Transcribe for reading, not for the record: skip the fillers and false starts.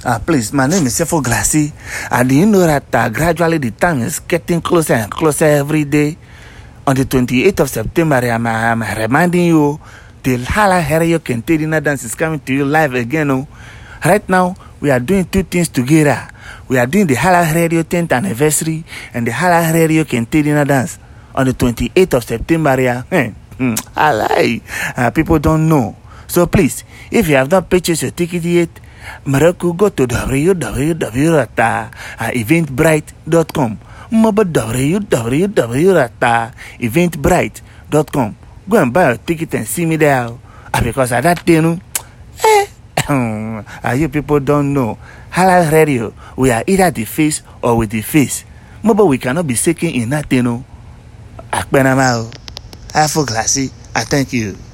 Please, my name is Sefo Glassy. And do you know that gradually the time is getting closer and closer every day? On the 28th of September, I'm reminding you the Hala Herio Kentedina dance is coming to you live again. Oh. Right now, we are doing two things together. We are doing the Hala Radio 10th anniversary and the Hala Radio Kentedina dance on the 28th of September. I lie. People don't know. So please, if you have not purchased your ticket yet, Miracle, go to www.eventbrite.com. www.eventbrite.com. Go and buy a ticket and see me there. Because at that time, you people don't know. Halal Radio, we are either the face or with the face. But we cannot be seeking in that, Akbenamao. Afo Glassy, I thank you.